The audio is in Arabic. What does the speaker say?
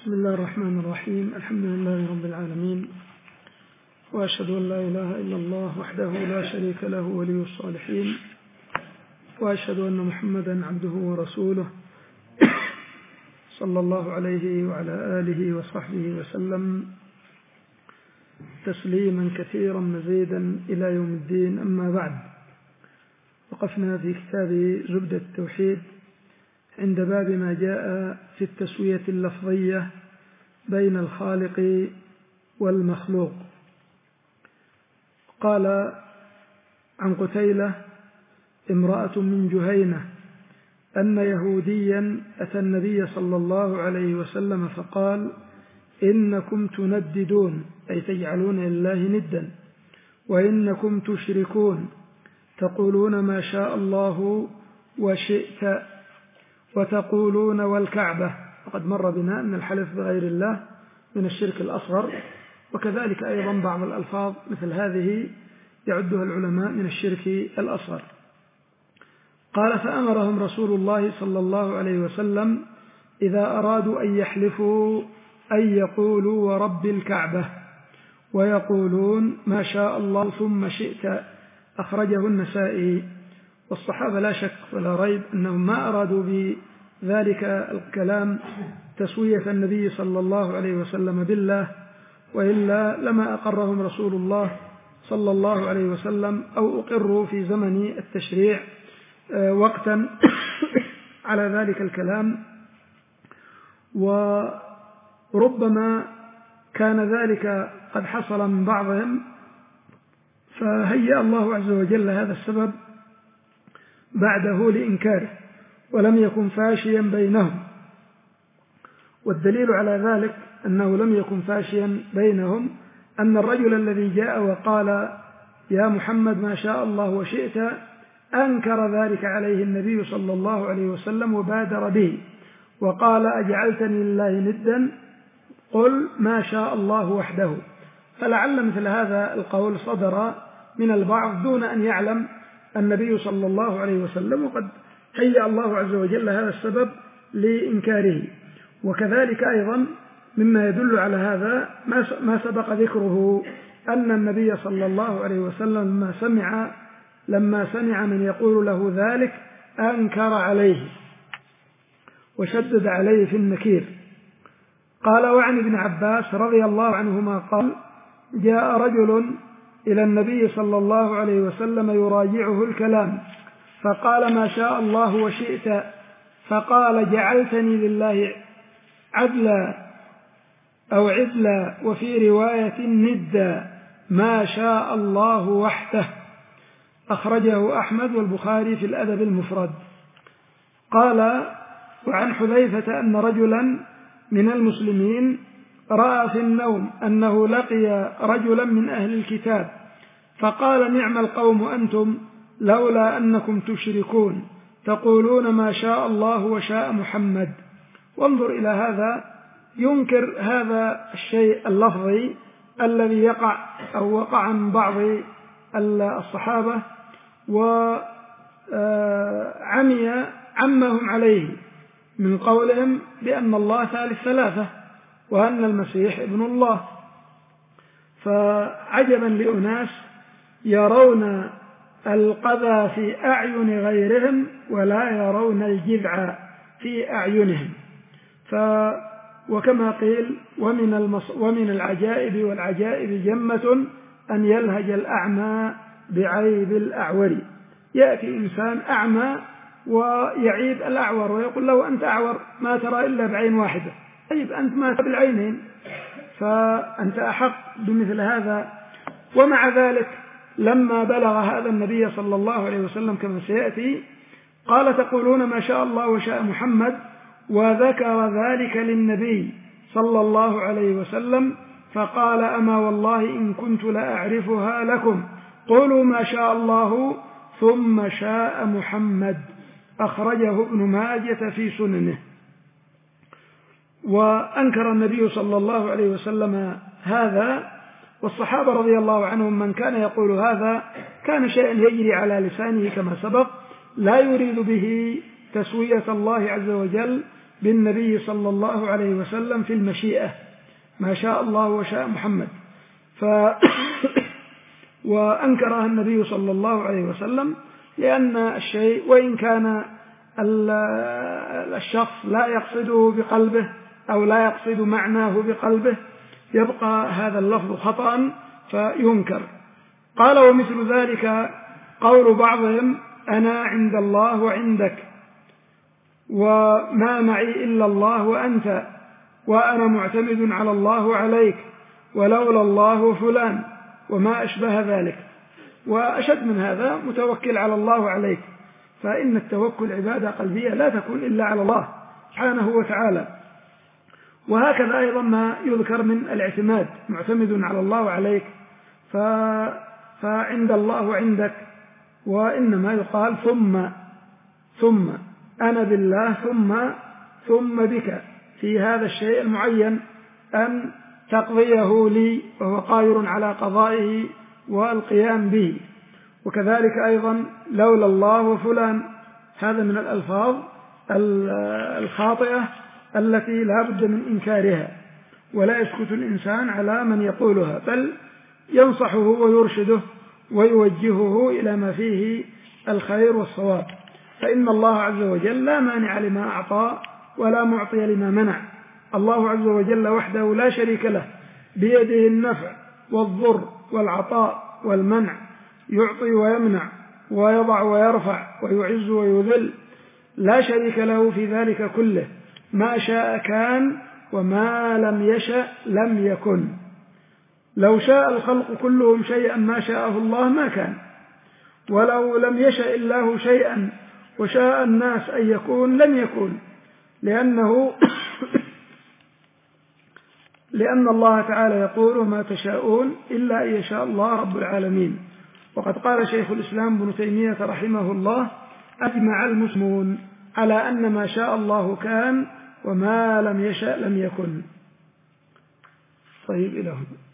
بسم الله الرحمن الرحيم. الحمد لله رب العالمين، وأشهد أن لا إله إلا الله وحده لا شريك له ولي الصالحين، وأشهد أن محمدا عبده ورسوله صلى الله عليه وعلى آله وصحبه وسلم تسليما كثيرا مزيدا إلى يوم الدين. أما بعد، وقفنا في كتاب زبدة التوحيد عند باب ما جاء في التسوية اللفظية بين الخالق والمخلوق. قال عن قتيلة امرأة من جهينة أن يهوديا أتى النبي صلى الله عليه وسلم فقال: إنكم تنددون، أي تجعلون لله ندا، وإنكم تشركون، تقولون ما شاء الله وشئت، وتقولون والكعبة. وقد مر بنا أن الحلف بغير الله من الشرك الأصغر، وكذلك أيضا بعض الألفاظ مثل هذه يعدها العلماء من الشرك الأصغر. قال: فأمرهم رسول الله صلى الله عليه وسلم إذا أرادوا أن يحلفوا أن يقولوا ورب الكعبة، ويقولون ما شاء الله ثم شئت. أخرجه النسائي. والصحابة لا شك ولا ريب أنهم ما أرادوا بذلك الكلام تسوية النبي صلى الله عليه وسلم بالله، وإلا لما أقرهم رسول الله صلى الله عليه وسلم أو أقروا في زمن التشريع وقتا على ذلك الكلام. وربما كان ذلك قد حصل من بعضهم، فهيأ الله عز وجل هذا السبب بعده لإنكاره، ولم يكن فاشيا بينهم. والدليل على ذلك أنه لم يكن فاشيا بينهم أن الرجل الذي جاء وقال: يا محمد ما شاء الله وشئت، أنكر ذلك عليه النبي صلى الله عليه وسلم وبادر به وقال: أجعلتني لله ندا، قل ما شاء الله وحده. فلعل مثل هذا القول صدر من البعض دون أن يعلم النبي صلى الله عليه وسلم، وقد هيأ الله عز وجل هذا السبب لإنكاره. وكذلك أيضا مما يدل على هذا ما سبق ذكره أن النبي صلى الله عليه وسلم لما سمع من يقول له ذلك أنكر عليه وشدد عليه في النكير. قال: وعن ابن عباس رضي الله عنهما قال: جاء رجل إلى النبي صلى الله عليه وسلم يراجعه الكلام، فقال: ما شاء الله وشئت، فقال: جعلتني لله عدلا أو عدلا، وفي رواية ندا، ما شاء الله وحده. أخرجه أحمد والبخاري في الأدب المفرد. قال: وعن حذيفة أن رجلا من المسلمين رأى في النوم أنه لقي رجلا من أهل الكتاب، فقال: نعم القوم أنتم، لولا أنكم تشركون، تقولون ما شاء الله وشاء محمد. وانظر إلى هذا، ينكر هذا الشيء اللفظي الذي يقع أو وقع من بعض الصحابة، عمهم عليه من قولهم بأن الله ثالث ثلاثة وأن المسيح ابن الله. فعجبا لأناس يرون القذى في أعين غيرهم ولا يرون الجذع في أعينهم. وكما قيل: ومن العجائب والعجائب جمة أن يلهج الأعمى بعيب الأعور. يأتي إنسان أعمى ويعيب الأعور ويقول له: أنت أعور، ما ترى إلا بعين واحدة. طيب أنت ما ترى بالعينين، فأنت أحق بمثل هذا. ومع ذلك لما بلغ هذا النبي صلى الله عليه وسلم كما سيأتي قال: تقولون ما شاء الله وشاء محمد، وذكر ذلك للنبي صلى الله عليه وسلم، فقال: أما والله إن كنت لأعرفها لكم، قولوا ما شاء الله ثم شاء محمد. أخرجه ابن ماجة في سننه. وأنكر النبي صلى الله عليه وسلم هذا، والصحابة رضي الله عنهم من كان يقول هذا كان شيئا يجري على لسانه كما سبق، لا يريد به تسوية الله عز وجل بالنبي صلى الله عليه وسلم في المشيئة، ما شاء الله وشاء محمد. وأنكرها النبي صلى الله عليه وسلم لأن الشيء وإن كان الشخص لا يقصده بقلبه أو لا يقصد معناه بقلبه يبقى هذا اللفظ خطأ فينكر. قال: ومثل ذلك قول بعضهم: أنا عند الله وعندك، وما معي إلا الله وأنت، وأنا معتمد على الله وعليك، ولولا الله فلان، وما أشبه ذلك. وأشد من هذا: متوكل على الله وعليك. فإن التوكل عبادة قلبية لا تكون إلا على الله سبحانه وتعالى. وهكذا أيضا ما يذكر من الاعتماد: معتمد على الله وعليك، فعند الله وعندك. وإنما يقال ثم أنا بالله ثم بك في هذا الشيء المعين أن تقضيه لي، وهو قادر على قضائه والقيام به. وكذلك أيضا لولا الله وفلان، هذا من الألفاظ الخاطئة التي لا بد من إنكارها، ولا يسكت الإنسان على من يقولها، بل ينصحه ويرشده ويوجهه إلى ما فيه الخير والصواب. فإن الله عز وجل لا مانع لما أعطى ولا معطي لما منع. الله عز وجل وحده لا شريك له، بيده النفع والضر والعطاء والمنع، يعطي ويمنع ويضع ويرفع ويعز ويذل، لا شريك له في ذلك كله. ما شاء كان وما لم يشأ لم يكن. لو شاء الخلق كلهم شيئا ما شاءه الله ما كان، ولو لم يشأ الله شيئا وشاء الناس أن يكون لم يكون، لأن الله تعالى يقول: وما تشاءون إلا أن يشاء الله رب العالمين. وقد قال شيخ الإسلام ابن تيمية رحمه الله: أجمع المسلمون على أن ما شاء الله كان وما لم يشأ لم يكن. طيب، إلى هنا.